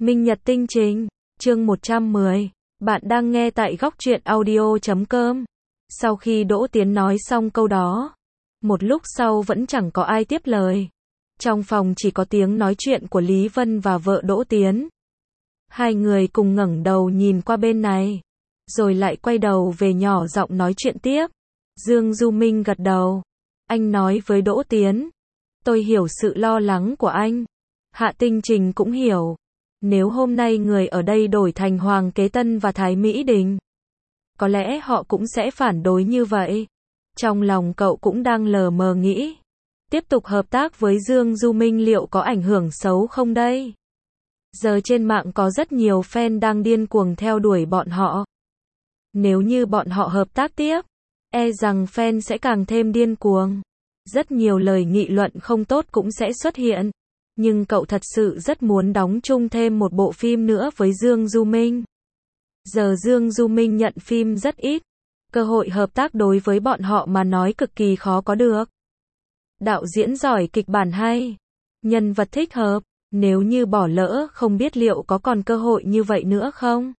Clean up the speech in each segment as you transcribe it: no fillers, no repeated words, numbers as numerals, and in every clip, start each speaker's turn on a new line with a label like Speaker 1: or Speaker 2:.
Speaker 1: Minh Nhật Tinh Trình, chương 110. Bạn đang nghe tại góc truyện audio.com. Sau khi Đỗ Tiến nói xong câu đó, một lúc sau vẫn chẳng có ai tiếp lời. Trong phòng chỉ có tiếng nói chuyện của Lý Vân và vợ Đỗ Tiến. Hai người cùng ngẩng đầu nhìn qua bên này, rồi lại quay đầu về nhỏ giọng nói chuyện tiếp. Dương Du Minh gật đầu. Anh nói với Đỗ Tiến, tôi hiểu sự lo lắng của anh. Hạ Tinh Trình cũng hiểu. Nếu hôm nay người ở đây đổi thành Hoàng Kế Tân và Thái Mỹ Đình, có lẽ họ cũng sẽ phản đối như vậy. Trong lòng cậu cũng đang lờ mờ nghĩ, tiếp tục hợp tác với Dương Du Minh liệu có ảnh hưởng xấu không đây? Giờ trên mạng có rất nhiều fan đang điên cuồng theo đuổi bọn họ. Nếu như bọn họ hợp tác tiếp, e rằng fan sẽ càng thêm điên cuồng. Rất nhiều lời nghị luận không tốt cũng sẽ xuất hiện. Nhưng cậu thật sự rất muốn đóng chung thêm một bộ phim nữa với Dương Du Minh. Giờ Dương Du Minh nhận phim rất ít. Cơ hội hợp tác đối với bọn họ mà nói cực kỳ khó có được. Đạo diễn giỏi, kịch bản hay, nhân vật thích hợp. Nếu như bỏ lỡ không biết liệu có còn cơ hội như vậy nữa không?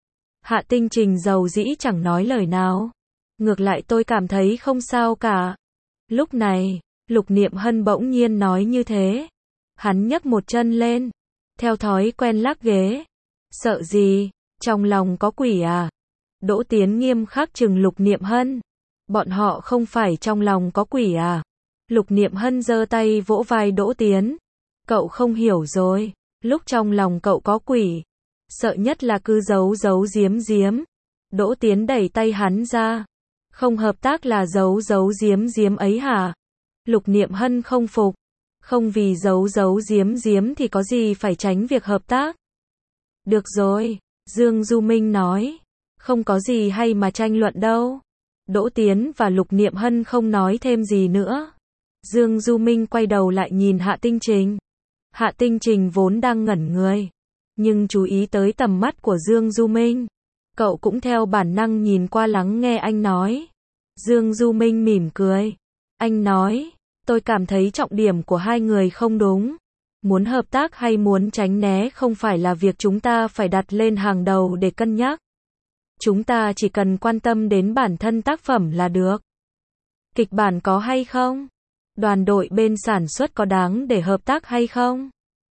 Speaker 1: Hạ Tinh Trình dầu dĩ chẳng nói lời nào. Ngược lại tôi cảm thấy không sao cả. Lúc này, Lục Niệm Hân bỗng nhiên nói như thế. Hắn nhấc một chân lên, theo thói quen lắc ghế. Sợ gì? Trong lòng có quỷ à? Đỗ Tiến nghiêm khắc trừng Lục Niệm Hân. Bọn họ không phải trong lòng có quỷ à? Lục Niệm Hân giơ tay vỗ vai Đỗ Tiến. Cậu không hiểu rồi, lúc trong lòng cậu có quỷ, sợ nhất là cứ giấu giấu giếm giếm. Đỗ Tiến đẩy tay hắn ra. Không hợp tác là giấu giấu giếm giếm ấy hả? Lục Niệm Hân không phục. Không vì giấu giấu giếm giếm thì có gì phải tránh việc hợp tác. Được rồi, Dương Du Minh nói. Không có gì hay mà tranh luận đâu. Đỗ Tiến và Lục Niệm Hân không nói thêm gì nữa. Dương Du Minh quay đầu lại nhìn Hạ Tinh Trình. Hạ Tinh Trình vốn đang ngẩn người, nhưng chú ý tới tầm mắt của Dương Du Minh. Cậu cũng theo bản năng nhìn qua lắng nghe anh nói. Dương Du Minh mỉm cười. Anh nói, tôi cảm thấy trọng điểm của hai người không đúng. Muốn hợp tác hay muốn tránh né không phải là việc chúng ta phải đặt lên hàng đầu để cân nhắc. Chúng ta chỉ cần quan tâm đến bản thân tác phẩm là được. Kịch bản có hay không? Đoàn đội bên sản xuất có đáng để hợp tác hay không?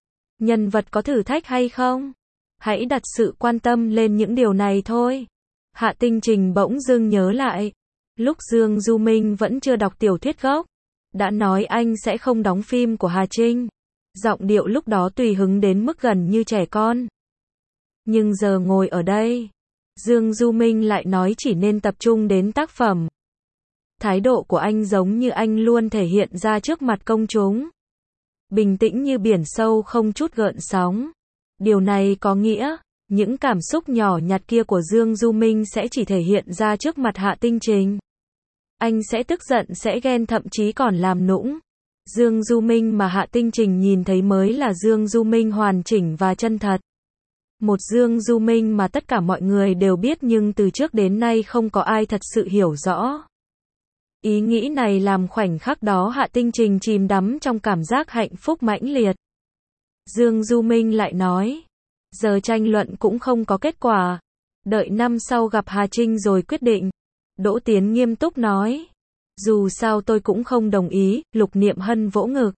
Speaker 1: Nhân vật có thử thách hay không? Hãy đặt sự quan tâm lên những điều này thôi. Hạ Tinh Trình bỗng dưng nhớ lại. Lúc Dương Du Minh vẫn chưa đọc tiểu thuyết gốc, đã nói anh sẽ không đóng phim của Hà Trinh. Giọng điệu lúc đó tùy hứng đến mức gần như trẻ con. Nhưng giờ ngồi ở đây, Dương Du Minh lại nói chỉ nên tập trung đến tác phẩm. Thái độ của anh giống như anh luôn thể hiện ra trước mặt công chúng. Bình tĩnh như biển sâu không chút gợn sóng. Điều này có nghĩa, những cảm xúc nhỏ nhặt kia của Dương Du Minh sẽ chỉ thể hiện ra trước mặt Hạ Tinh Trình. Anh sẽ tức giận, sẽ ghen, thậm chí còn làm nũng. Dương Du Minh mà Hạ Tinh Trình nhìn thấy mới là Dương Du Minh hoàn chỉnh và chân thật. Một Dương Du Minh mà tất cả mọi người đều biết nhưng từ trước đến nay không có ai thật sự hiểu rõ. Ý nghĩ này làm khoảnh khắc đó Hạ Tinh Trình chìm đắm trong cảm giác hạnh phúc mãnh liệt. Dương Du Minh lại nói, giờ tranh luận cũng không có kết quả. Đợi năm sau gặp Hà Trinh rồi quyết định. Đỗ Tiến nghiêm túc nói. Dù sao tôi cũng không đồng ý. Lục Niệm Hân vỗ ngực,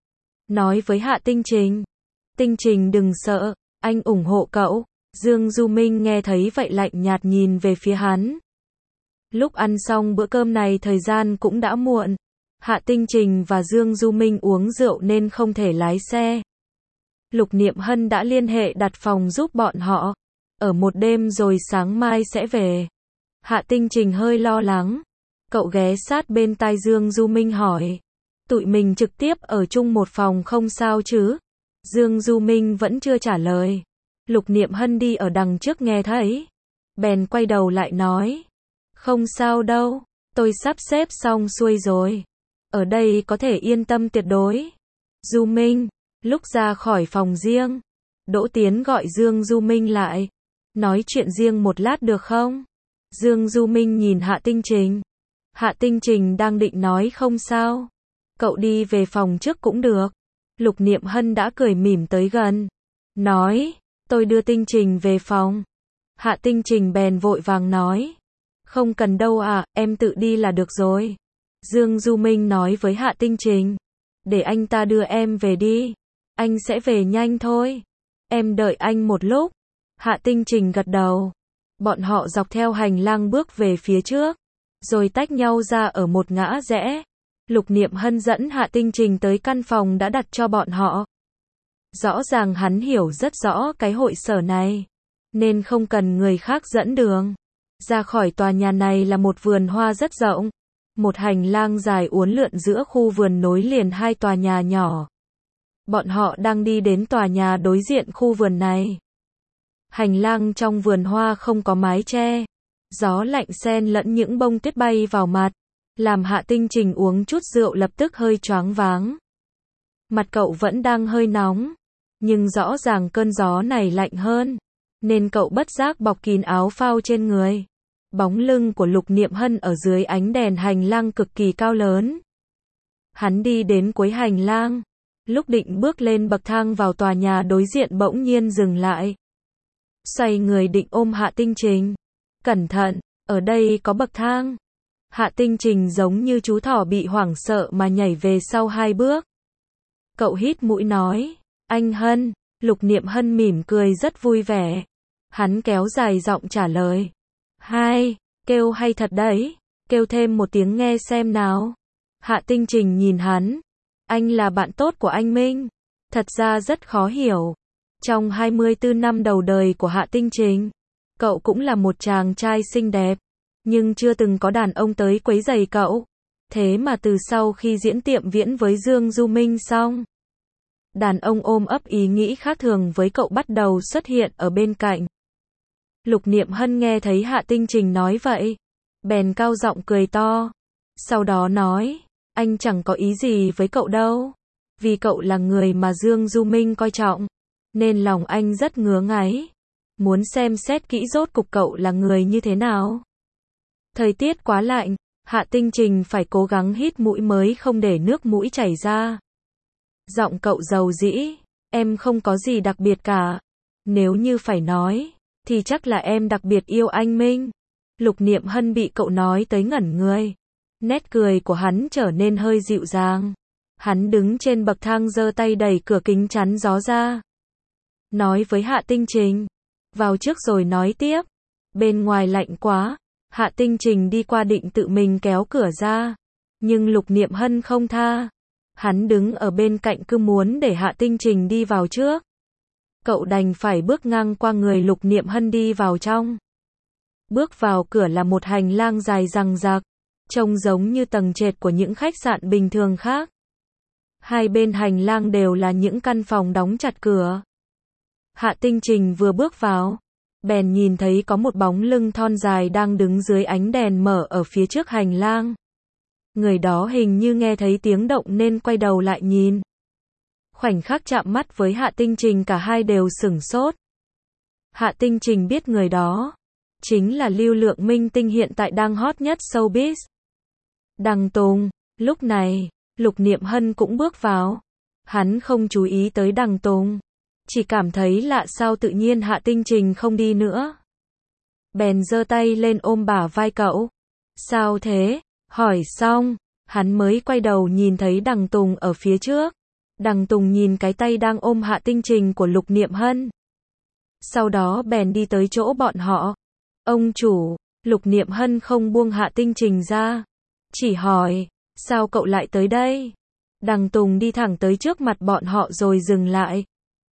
Speaker 1: nói với Hạ Tinh Trình. Tinh Trình đừng sợ, anh ủng hộ cậu. Dương Du Minh nghe thấy vậy lạnh nhạt nhìn về phía hắn. Lúc ăn xong bữa cơm này thời gian cũng đã muộn. Hạ Tinh Trình và Dương Du Minh uống rượu nên không thể lái xe. Lục Niệm Hân đã liên hệ đặt phòng giúp bọn họ. Ở một đêm rồi sáng mai sẽ về. Hạ Tinh Trình hơi lo lắng. Cậu ghé sát bên tai Dương Du Minh hỏi. Tụi mình trực tiếp ở chung một phòng không sao chứ? Dương Du Minh vẫn chưa trả lời. Lục Niệm Hân đi ở đằng trước nghe thấy, bèn quay đầu lại nói. Không sao đâu, tôi sắp xếp xong xuôi rồi. Ở đây có thể yên tâm tuyệt đối. Du Minh, lúc ra khỏi phòng riêng, Đỗ Tiến gọi Dương Du Minh lại. Nói chuyện riêng một lát được không? Dương Du Minh nhìn Hạ Tinh Trình. Hạ Tinh Trình đang định nói không sao. Cậu đi về phòng trước cũng được. Lục Niệm Hân đã cười mỉm tới gần. Nói, Tôi đưa Tinh Trình về phòng. Hạ Tinh Trình bèn vội vàng nói. Không cần đâu ạ, em tự đi là được rồi. Dương Du Minh nói với Hạ Tinh Trình. Để anh ta đưa em về đi. Anh sẽ về nhanh thôi. Em đợi anh một lúc. Hạ Tinh Trình gật đầu. Bọn họ dọc theo hành lang bước về phía trước. Rồi tách nhau ra ở một ngã rẽ. Lục Niệm Hân dẫn Hạ Tinh Trình tới căn phòng đã đặt cho bọn họ. Rõ ràng hắn hiểu rất rõ cái hội sở này. Nên không cần người khác dẫn đường. Ra khỏi tòa nhà này là một vườn hoa rất rộng. Một hành lang dài uốn lượn giữa khu vườn nối liền hai tòa nhà nhỏ. Bọn họ đang đi đến tòa nhà đối diện khu vườn này. Hành lang trong vườn hoa không có mái che. Gió lạnh xen lẫn những bông tuyết bay vào mặt. Làm Hạ Tinh Trình uống chút rượu lập tức hơi choáng váng. Mặt cậu vẫn đang hơi nóng. Nhưng rõ ràng cơn gió này lạnh hơn. Nên cậu bất giác bọc kín áo phao trên người. Bóng lưng của Lục Niệm Hân ở dưới ánh đèn hành lang cực kỳ cao lớn. Hắn đi đến cuối hành lang. Lúc định bước lên bậc thang vào tòa nhà đối diện bỗng nhiên dừng lại. Xoay người định ôm Hạ Tinh Trình. Cẩn thận, ở đây có bậc thang. Hạ Tinh Trình giống như chú thỏ bị hoảng sợ mà nhảy về sau 2 bước. Cậu hít mũi nói, anh Hân. Lục Niệm Hân mỉm cười rất vui vẻ. Hắn kéo dài giọng trả lời. Hai, kêu hay thật đấy. Kêu thêm một tiếng nghe xem nào. Hạ Tinh Trình nhìn hắn. Anh là bạn tốt của anh Minh. Thật ra rất khó hiểu. Trong 24 năm đầu đời của Hạ Tinh Trình, cậu cũng là một chàng trai xinh đẹp. Nhưng chưa từng có đàn ông tới quấy rầy cậu. Thế mà từ sau khi diễn tiệm viễn với Dương Du Minh xong, đàn ông ôm ấp ý nghĩ khác thường với cậu bắt đầu xuất hiện ở bên cạnh. Lục Niệm Hân nghe thấy Hạ Tinh Trình nói vậy, bèn cao giọng cười to. Sau đó nói, anh chẳng có ý gì với cậu đâu. Vì cậu là người mà Dương Du Minh coi trọng, nên lòng anh rất ngứa ngáy. Muốn xem xét kỹ rốt cục cậu là người như thế nào. Thời tiết quá lạnh, Hạ Tinh Trình phải cố gắng hít mũi mới không để nước mũi chảy ra. Giọng cậu dầu dĩ, em không có gì đặc biệt cả. Nếu như phải nói, thì chắc là em đặc biệt yêu anh Minh. Lục Niệm Hân bị cậu nói tới ngẩn người. Nét cười của hắn trở nên hơi dịu dàng. Hắn đứng trên bậc thang giơ tay đẩy cửa kính chắn gió ra. Nói với Hạ Tinh Trình, vào trước rồi nói tiếp. Bên ngoài lạnh quá. Hạ Tinh Trình đi qua định tự mình kéo cửa ra. Nhưng Lục Niệm Hân không tha. Hắn đứng ở bên cạnh cứ muốn để Hạ Tinh Trình đi vào trước. Cậu đành phải bước ngang qua người Lục Niệm Hân đi vào trong. Bước vào cửa là một hành lang dài dằng dặc, trông giống như tầng trệt của những khách sạn bình thường khác. Hai bên hành lang đều là những căn phòng đóng chặt cửa. Hạ Tinh Trình vừa bước vào, bèn nhìn thấy có một bóng lưng thon dài đang đứng dưới ánh đèn mở ở phía trước hành lang. Người đó hình như nghe thấy tiếng động nên quay đầu lại nhìn. Khoảnh khắc chạm mắt với Hạ Tinh Trình cả hai đều sửng sốt. Hạ Tinh Trình biết người đó chính là lưu lượng minh tinh hiện tại đang hot nhất showbiz. Đằng Tùng. Lúc này, Lục Niệm Hân cũng bước vào. Hắn không chú ý tới Đằng Tùng, chỉ cảm thấy lạ sao tự nhiên Hạ Tinh Trình không đi nữa. Bèn giơ tay lên ôm bả vai cậu. Sao thế? Hỏi xong, hắn mới quay đầu nhìn thấy Đằng Tùng ở phía trước. Đằng Tùng nhìn cái tay đang ôm Hạ Tinh Trình của Lục Niệm Hân. Sau đó bèn đi tới chỗ bọn họ. Ông chủ. Lục Niệm Hân không buông Hạ Tinh Trình ra, chỉ hỏi, sao cậu lại tới đây? Đằng Tùng đi thẳng tới trước mặt bọn họ rồi dừng lại.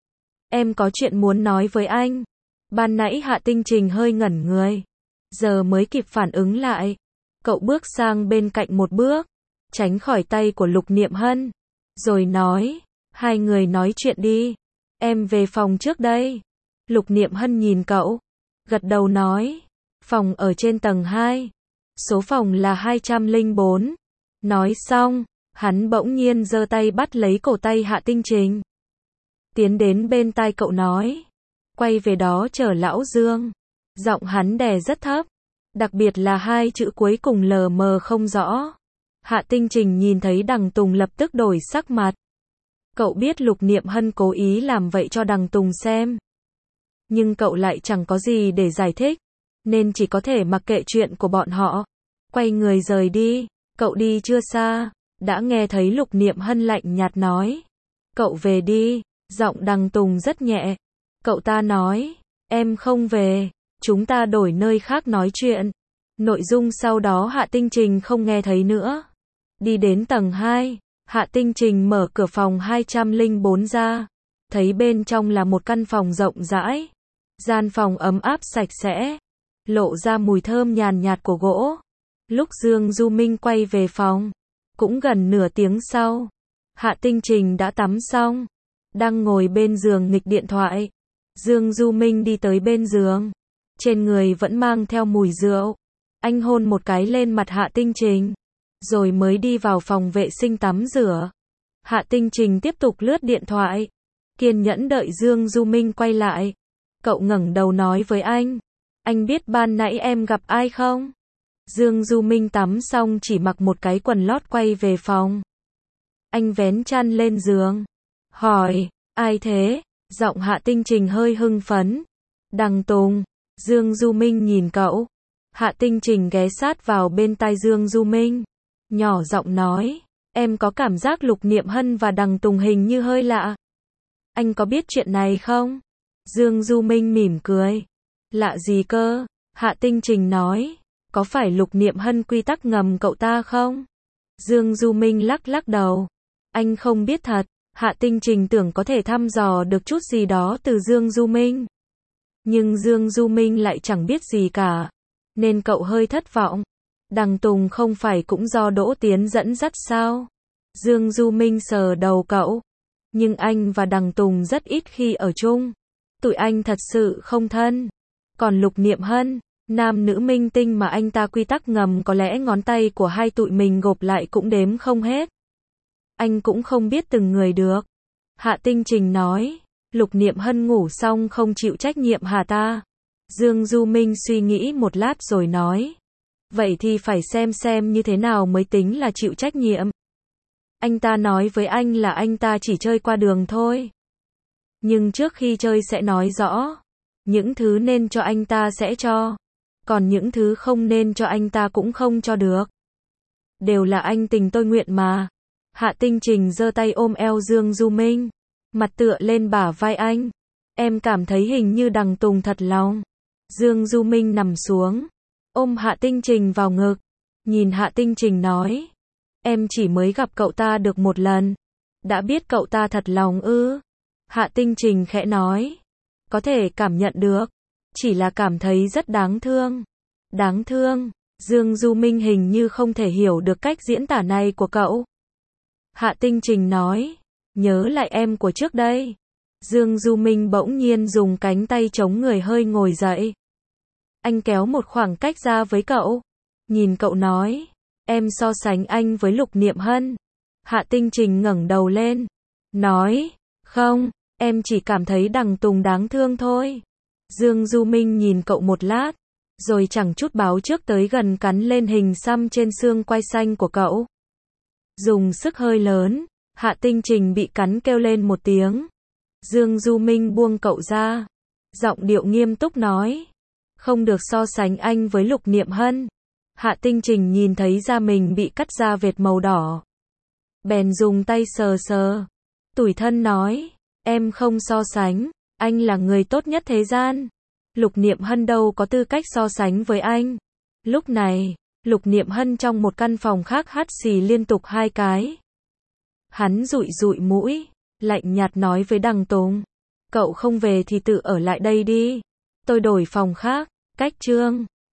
Speaker 1: Em có chuyện muốn nói với anh. Ban nãy Hạ Tinh Trình hơi ngẩn người, giờ mới kịp phản ứng lại. Cậu bước sang bên cạnh một bước, tránh khỏi tay của Lục Niệm Hân, rồi nói, hai người nói chuyện đi. Em về phòng trước đây. Lục Niệm Hân nhìn cậu, gật đầu nói, phòng ở trên tầng 2. Số phòng là 204. Nói xong, hắn bỗng nhiên giơ tay bắt lấy cổ tay Hạ Tinh Trình. Tiến đến bên tai cậu nói, quay về đó chờ lão Dương. Giọng hắn đè rất thấp, đặc biệt là hai chữ cuối cùng lờ mờ không rõ. Hạ Tinh Trình nhìn thấy Đằng Tùng lập tức đổi sắc mặt. Cậu biết Lục Niệm Hân cố ý làm vậy cho Đằng Tùng xem. Nhưng cậu lại chẳng có gì để giải thích, nên chỉ có thể mặc kệ chuyện của bọn họ. Quay người rời đi, cậu đi chưa xa, đã nghe thấy Lục Niệm Hân lạnh nhạt nói. Cậu về đi, giọng Đằng Tùng rất nhẹ. Cậu ta nói, em không về, chúng ta đổi nơi khác nói chuyện. Nội dung sau đó Hạ Tinh Trình không nghe thấy nữa. Đi đến tầng 2, Hạ Tinh Trình mở cửa phòng 204 ra, thấy bên trong là một căn phòng rộng rãi. Gian phòng ấm áp sạch sẽ, lộ ra mùi thơm nhàn nhạt của gỗ. Lúc Dương Du Minh quay về phòng, cũng gần nửa tiếng sau, Hạ Tinh Trình đã tắm xong, đang ngồi bên giường nghịch điện thoại. Dương Du Minh đi tới bên giường, trên người vẫn mang theo mùi rượu. Anh hôn một cái lên mặt Hạ Tinh Trình, rồi mới đi vào phòng vệ sinh tắm rửa. Hạ Tinh Trình tiếp tục lướt điện thoại, kiên nhẫn đợi Dương Du Minh quay lại. Cậu ngẩng đầu nói với anh biết ban nãy em gặp ai không? Dương Du Minh tắm xong chỉ mặc một cái quần lót quay về phòng. Anh vén chăn lên giường, hỏi, ai thế? Giọng Hạ Tinh Trình hơi hưng phấn. Đằng Tùng. Dương Du Minh nhìn cậu. Hạ Tinh Trình ghé sát vào bên tai Dương Du Minh, nhỏ giọng nói, em có cảm giác Lục Niệm Hân và Đằng Tùng hình như hơi lạ. Anh có biết chuyện này không? Dương Du Minh mỉm cười. Lạ gì cơ? Hạ Tinh Trình nói, có phải Lục Niệm Hân quy tắc ngầm cậu ta không? Dương Du Minh lắc lắc đầu. Anh không biết thật. Hạ Tinh Trình tưởng có thể thăm dò được chút gì đó từ Dương Du Minh. Nhưng Dương Du Minh lại chẳng biết gì cả, nên cậu hơi thất vọng. Đằng Tùng không phải cũng do Đỗ Tiến dẫn dắt sao? Dương Du Minh sờ đầu cậu. Nhưng anh và Đằng Tùng rất ít khi ở chung. Tụi anh thật sự không thân. Còn Lục Niệm Hân, nam nữ minh tinh mà anh ta quy tắc ngầm có lẽ ngón tay của hai tụi mình gộp lại cũng đếm không hết. Anh cũng không biết từng người được. Hạ Tinh Trình nói, Lục Niệm Hân ngủ xong không chịu trách nhiệm hả ta? Dương Du Minh suy nghĩ một lát rồi nói, vậy thì phải xem như thế nào mới tính là chịu trách nhiệm. Anh ta nói với anh là anh ta chỉ chơi qua đường thôi. Nhưng trước khi chơi sẽ nói rõ, những thứ nên cho anh ta sẽ cho, còn những thứ không nên cho anh ta cũng không cho được. Đều là anh tình tôi nguyện mà. Hạ Tinh Trình giơ tay ôm eo Dương Du Minh, mặt tựa lên bả vai anh. Em cảm thấy hình như Đằng Tùng thật lòng. Dương Du Minh nằm xuống, ôm Hạ Tinh Trình vào ngực, nhìn Hạ Tinh Trình nói, em chỉ mới gặp cậu ta được một lần, đã biết cậu ta thật lòng ư? Hạ Tinh Trình khẽ nói, có thể cảm nhận được, chỉ là cảm thấy rất đáng thương. Đáng thương? Dương Du Minh hình như không thể hiểu được cách diễn tả này của cậu. Hạ Tinh Trình nói, nhớ lại em của trước đây. Dương Du Minh bỗng nhiên dùng cánh tay chống người hơi ngồi dậy. Anh kéo một khoảng cách ra với cậu, nhìn cậu nói, em so sánh anh với Lục Niệm Hân. Hạ Tinh Trình ngẩng đầu lên, nói, không, em chỉ cảm thấy Đằng Tùng đáng thương thôi. Dương Du Minh nhìn cậu một lát, rồi chẳng chút báo trước tới gần cắn lên hình xăm trên xương quai xanh của cậu. Dùng sức hơi lớn, Hạ Tinh Trình bị cắn kêu lên một tiếng. Dương Du Minh buông cậu ra, giọng điệu nghiêm túc nói, không được so sánh anh với Lục Niệm Hân. Hạ Tinh Trình nhìn thấy da mình bị cắt ra vệt màu đỏ, bèn dùng tay sờ sờ, tủi thân nói, em không so sánh, anh là người tốt nhất thế gian. Lục Niệm Hân đâu có tư cách so sánh với anh. Lúc này, Lục Niệm Hân trong một căn phòng khác hắt xì liên tục 2 cái. Hắn dụi dụi mũi, lạnh nhạt nói với Đằng Tùng, cậu không về thì tự ở lại đây đi, tôi đổi phòng khác. Cách chương